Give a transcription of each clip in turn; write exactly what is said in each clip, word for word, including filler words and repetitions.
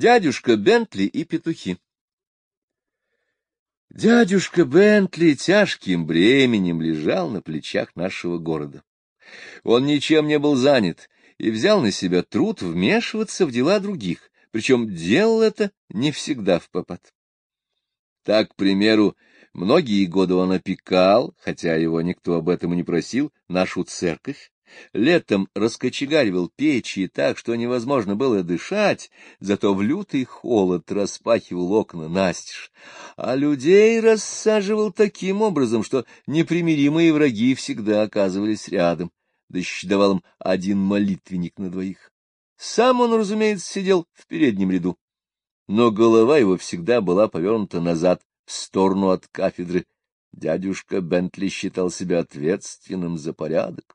Дядюшка Бентли и петухи. Дядюшка Бентли тяжким бременем лежал на плечах нашего города. Он ничем не был занят и взял на себя труд вмешиваться в дела других, причем делал это не всегда впопад. Так, к примеру, многие годы он опекал, хотя его никто об этом и не просил, нашу церковь, летом раскочегаривал печи так, что невозможно было дышать, зато в лютый холод распахивал окна настежь, а людей рассаживал таким образом, что непримиримые враги всегда оказывались рядом, да еще давал им один молитвенник на двоих. Сам он, разумеется, сидел в переднем ряду, но голова его всегда была повернута назад, в сторону от кафедры. Дядюшка Бентли считал себя ответственным за порядок.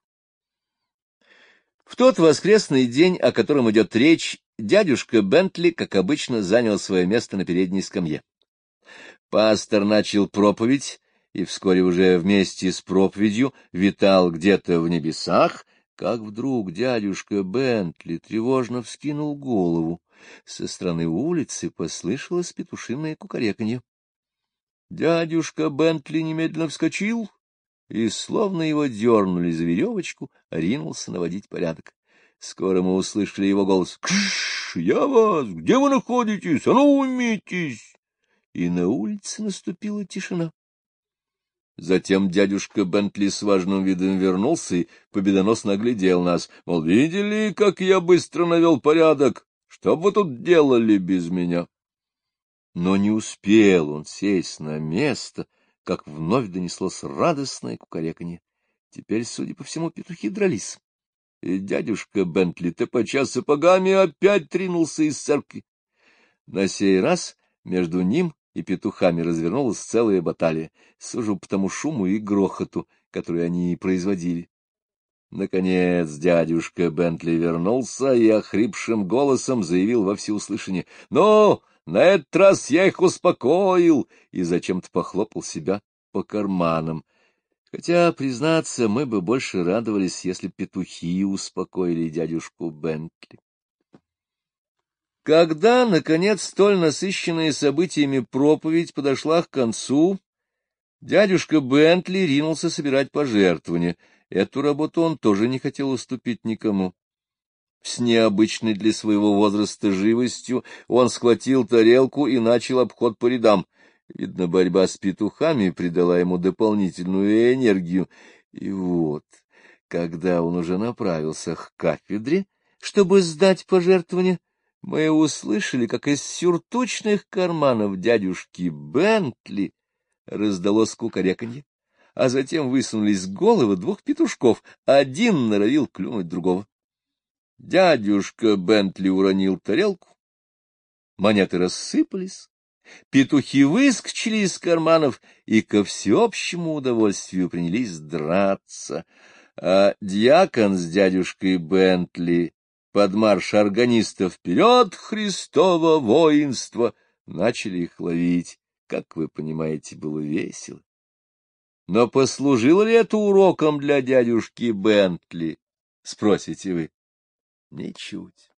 В тот воскресный день, о котором идет речь, дядюшка Бентли, как обычно, занял свое место на передней скамье. Пастор начал проповедь, и вскоре уже вместе с проповедью витал где-то в небесах, как вдруг дядюшка Бентли тревожно вскинул голову. Со стороны улицы послышалось петушиное кукареканье. Дядюшка Бентли немедленно вскочил и, словно его дернули за веревочку, ринулся наводить порядок. Скоро мы услышали его голос: «Кш! Я вас! Где вы находитесь? А ну, умитесь!» И на улице наступила тишина. Затем дядюшка Бентли с важным видом вернулся и победоносно оглядел нас. Мол, видели, как я быстро навел порядок? Что бы вы тут делали без меня? Но не успел он сесть на место, как вновь донеслось радостное кукареканье. Теперь, судя по всему, петухи дрались. И дядюшка Бентли, топоча сапогами, опять тринулся из церкви. На сей раз между ним и петухами развернулась целая баталия, сужу по тому шуму и грохоту, который они производили. Наконец дядюшка Бентли вернулся и охрипшим голосом заявил во всеуслышание: «Ну, на этот раз я их успокоил!» и зачем-то похлопал себя по карманам. Хотя, признаться, мы бы больше радовались, если петухи успокоили дядюшку Бентли. Когда, наконец, столь насыщенная событиями проповедь подошла к концу, дядюшка Бентли ринулся собирать пожертвования. Эту работу он тоже не хотел уступить никому. С необычной для своего возраста живостью он схватил тарелку и начал обход по рядам. Видно, борьба с петухами придала ему дополнительную энергию. И вот, когда он уже направился к кафедре, чтобы сдать пожертвования, мы услышали, как из сюртучных карманов дядюшки Бентли раздалось кукареканье, а затем высунулись головы двух петушков, один норовил клюнуть другого. Дядюшка Бентли уронил тарелку, монеты рассыпались, петухи выскочили из карманов и ко всеобщему удовольствию принялись драться, а дьякон с дядюшкой Бентли под марш органиста «Вперед, Христово воинство!» начали их ловить. Как вы понимаете, было весело. Но послужило ли это уроком для дядюшки Бентли, спросите вы? Ничуть.